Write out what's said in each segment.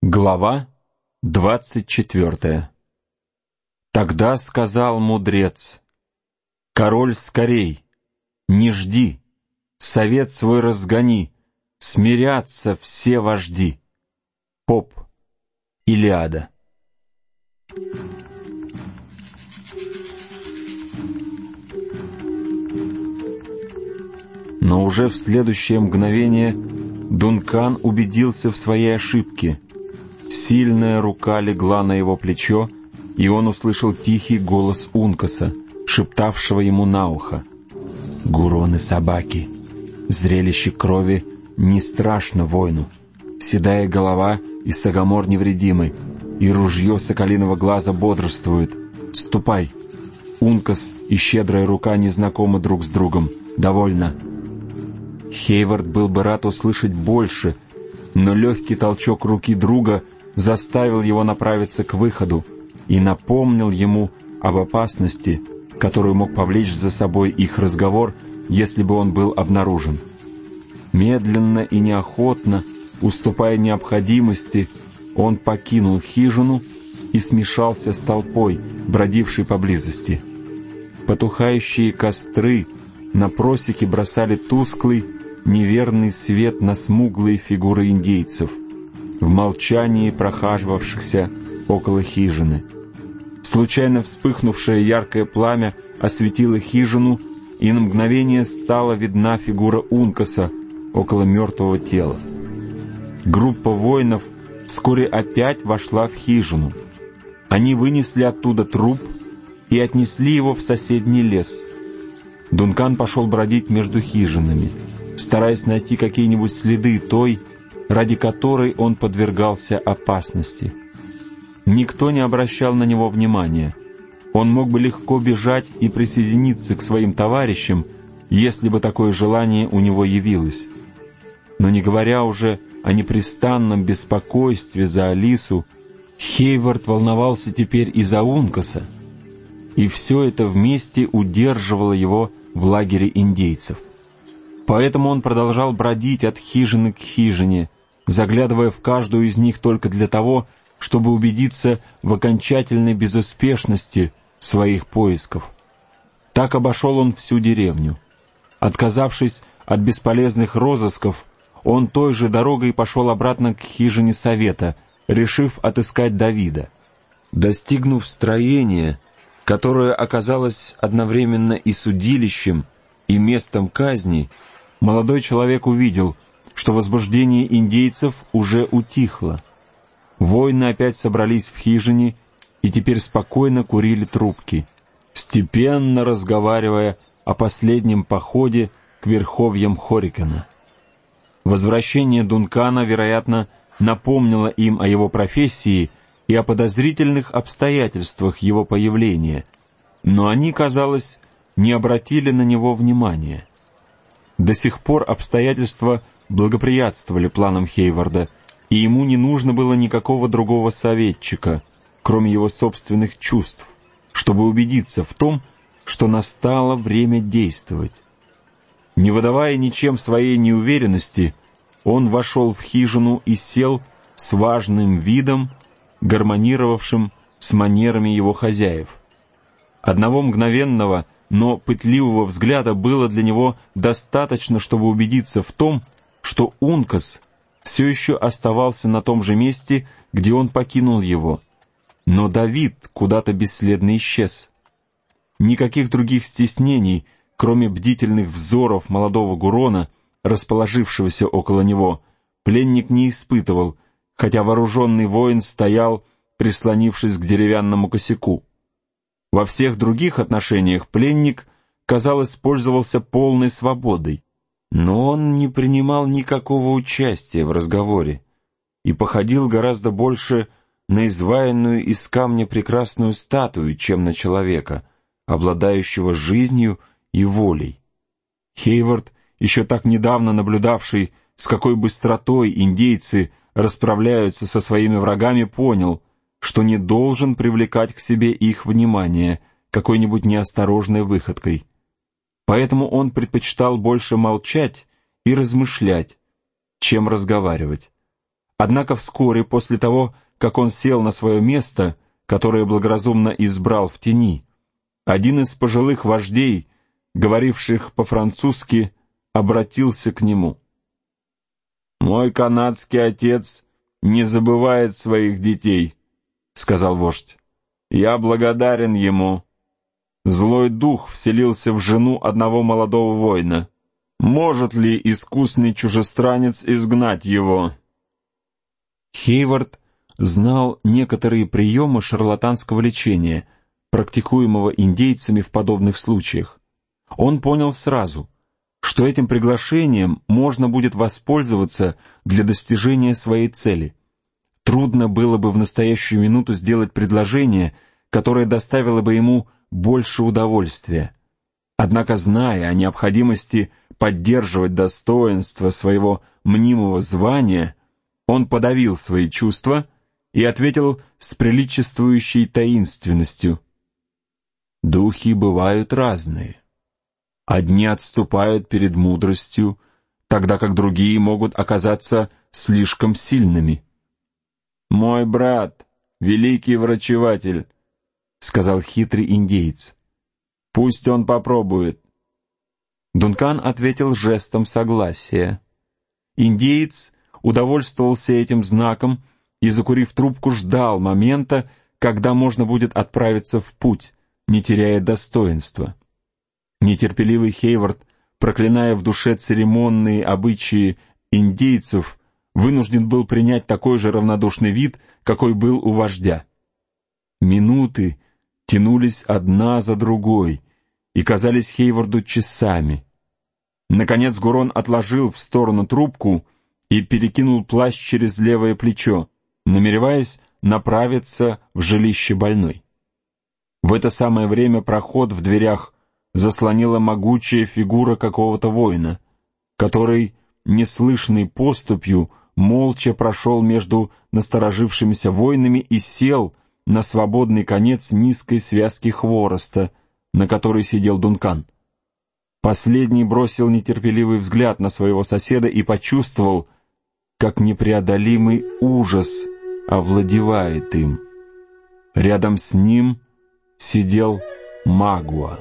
Глава 24. Тогда сказал мудрец: «Король, скорей, не жди, совет свой разгони, смирятся все вожди». Поп. Илиада. Но уже в следующее мгновение Дункан убедился в своей ошибке. Сильная рука легла на его плечо, и он услышал тихий голос Ункаса, шептавшего ему на ухо: «Гуроны собаки, зрелище крови не страшно воину. Седая голова и сагомор невредимы, и ружье соколиного глаза бодрствует. Ступай. Ункас и щедрая рука не знакомы друг с другом. Довольно». Хейвард был бы рад услышать больше, но легкий толчок руки друга заставил его направиться к выходу и напомнил ему об опасности, которую мог повлечь за собой их разговор, если бы он был обнаружен. Медленно и неохотно, уступая необходимости, он покинул хижину и смешался с толпой, бродившей поблизости. Потухающие костры на просеке бросали тусклый, неверный свет на смуглые фигуры индейцев, в молчании прохаживавшихся около хижины. Случайно вспыхнувшее яркое пламя осветило хижину, и на мгновение стала видна фигура Ункаса около мертвого тела. Группа воинов вскоре опять вошла в хижину. Они вынесли оттуда труп и отнесли его в соседний лес. Дункан пошел бродить между хижинами, стараясь найти какие-нибудь следы той, ради которой он подвергался опасности. Никто не обращал на него внимания. Он мог бы легко бежать и присоединиться к своим товарищам, если бы такое желание у него явилось. Но не говоря уже о непрестанном беспокойстве за Алису, Хейвард волновался теперь и за Ункаса, и все это вместе удерживало его в лагере индейцев. Поэтому он продолжал бродить от хижины к хижине, заглядывая в каждую из них только для того, чтобы убедиться в окончательной безуспешности своих поисков. Так обошел он всю деревню. Отказавшись от бесполезных розысков, он той же дорогой пошел обратно к хижине совета, решив отыскать Давида. Достигнув строения, которое оказалось одновременно и судилищем, и местом казни, молодой человек увидел, что возбуждение индейцев уже утихло. Воины опять собрались в хижине и теперь спокойно курили трубки, степенно разговаривая о последнем походе к верховьям Хорикена. Возвращение Дункана, вероятно, напомнило им о его профессии и о подозрительных обстоятельствах его появления, но они, казалось, не обратили на него внимания. До сих пор обстоятельства благоприятствовали планам Хейварда, и ему не нужно было никакого другого советчика, кроме его собственных чувств, чтобы убедиться в том, что настало время действовать. Не выдавая ничем своей неуверенности, он вошел в хижину и сел с важным видом, гармонировавшим с манерами его хозяев. Одного мгновенного, но пытливого взгляда было для него достаточно, чтобы убедиться в том, что Ункас все еще оставался на том же месте, где он покинул его. Но Давид куда-то бесследно исчез. Никаких других стеснений, кроме бдительных взоров молодого Гурона, расположившегося около него, пленник не испытывал, хотя вооруженный воин стоял, прислонившись к деревянному косяку. Во всех других отношениях пленник, казалось, пользовался полной свободой, но он не принимал никакого участия в разговоре и походил гораздо больше на изваянную из камня прекрасную статую, чем на человека, обладающего жизнью и волей. Хейвард, еще так недавно наблюдавший, с какой быстротой индейцы расправляются со своими врагами, понял, что не должен привлекать к себе их внимание какой-нибудь неосторожной выходкой. Поэтому он предпочитал больше молчать и размышлять, чем разговаривать. Однако вскоре после того, как он сел на свое место, которое благоразумно избрал в тени, один из пожилых вождей, говоривших по-французски, обратился к нему. «Мой канадский отец не забывает своих детей», — сказал вождь. «Я благодарен ему. Злой дух вселился в жену одного молодого воина. Может ли искусный чужестранец изгнать его?» Хейвард знал некоторые приемы шарлатанского лечения, практикуемого индейцами в подобных случаях. Он понял сразу, что этим приглашением можно будет воспользоваться для достижения своей цели. Трудно было бы в настоящую минуту сделать предложение, которое доставило бы ему больше удовольствия. Однако, зная о необходимости поддерживать достоинство своего мнимого звания, он подавил свои чувства и ответил с приличествующей таинственностью. «Духи бывают разные. Одни отступают перед мудростью, тогда как другие могут оказаться слишком сильными». «Мой брат, великий врачеватель», — сказал хитрый индеец. «Пусть он попробует». Дункан ответил жестом согласия. Индеец удовольствовался этим знаком и, закурив трубку, ждал момента, когда можно будет отправиться в путь, не теряя достоинства. Нетерпеливый Хейвард, проклиная в душе церемонные обычаи индейцев, вынужден был принять такой же равнодушный вид, какой был у вождя. Минуты тянулись одна за другой и казались Хейварду часами. Наконец Гурон отложил в сторону трубку и перекинул плащ через левое плечо, намереваясь направиться в жилище больной. В это самое время проход в дверях заслонила могучая фигура какого-то воина, который, неслышной поступью, молча прошел между насторожившимися воинами и сел на свободный конец низкой связки хвороста, на которой сидел Дункан. Последний бросил нетерпеливый взгляд на своего соседа и почувствовал, как непреодолимый ужас овладевает им. Рядом с ним сидел Магуа.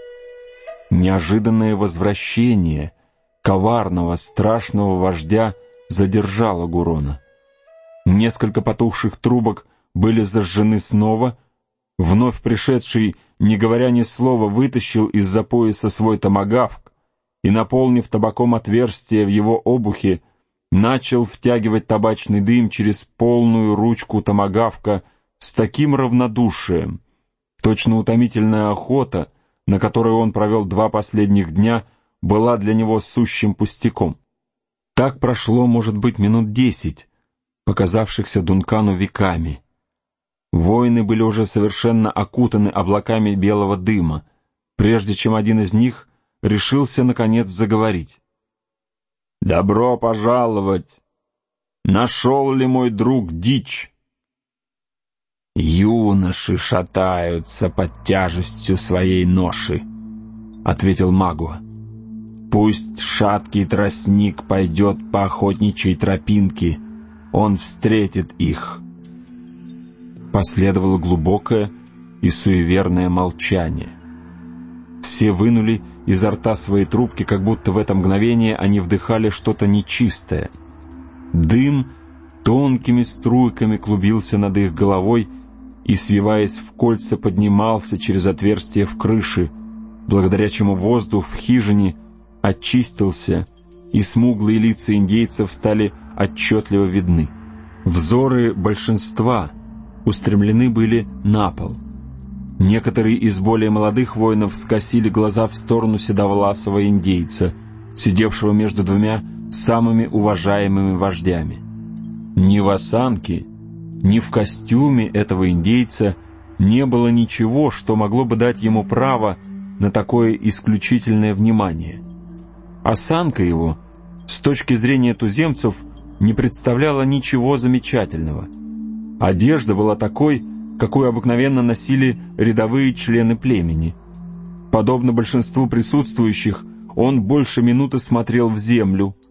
Неожиданное возвращение коварного, страшного вождя задержало Гурона. Несколько потухших трубок были зажжены снова. Вновь пришедший, не говоря ни слова, вытащил из-за пояса свой томагавк и, наполнив табаком отверстие в его обухе, начал втягивать табачный дым через полную ручку томагавка с таким равнодушием. Точно утомительная охота, на которой он провел 2 последних дня, была для него сущим пустяком. Так прошло, может быть, минут 10, показавшихся Дункану веками. Воины были уже совершенно окутаны облаками белого дыма, прежде чем один из них решился, наконец, заговорить. «Добро пожаловать! Нашел ли мой друг дичь?» «Юноши шатаются под тяжестью своей ноши», — ответил Магуа. «Пусть шаткий тростник пойдет по охотничьей тропинке, он встретит их». Последовало глубокое и суеверное молчание. Все вынули изо рта свои трубки, как будто в это мгновение они вдыхали что-то нечистое. Дым тонкими струйками клубился над их головой и, свиваясь в кольца, поднимался через отверстие в крыше, благодаря чему воздух в хижине очистился, и смуглые лица индейцев стали отчетливо видны. Взоры большинства устремлены были на пол. Некоторые из более молодых воинов скосили глаза в сторону седовласого индейца, сидевшего между 2 самыми уважаемыми вождями. Ни в осанке, ни в костюме этого индейца не было ничего, что могло бы дать ему право на такое исключительное внимание. Осанка его, с точки зрения туземцев, не представляла ничего замечательного. Одежда была такой, какую обыкновенно носили рядовые члены племени. Подобно большинству присутствующих, он больше минуты смотрел в землю.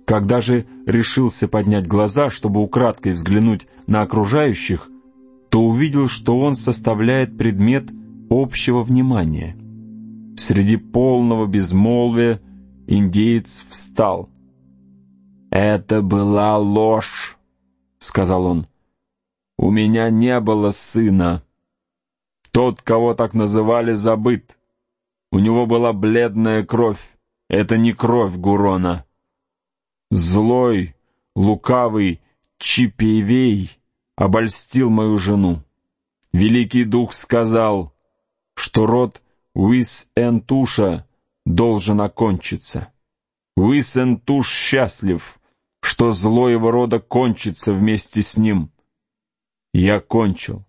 Когда же решился поднять глаза, чтобы украдкой взглянуть на окружающих, то увидел, что он составляет предмет общего внимания. Среди полного безмолвия индеец встал. «Это была ложь», — сказал он. «У меня не было сына. Тот, кого так называли, забыт. У него была бледная кровь. Это не кровь Гурона. Злой, лукавый Чипейвей обольстил мою жену. Великий Дух сказал, что род Уис-Энтуша должен окончиться. Уис-Энтуш счастлив, что зло его рода кончится вместе с ним. Я кончил.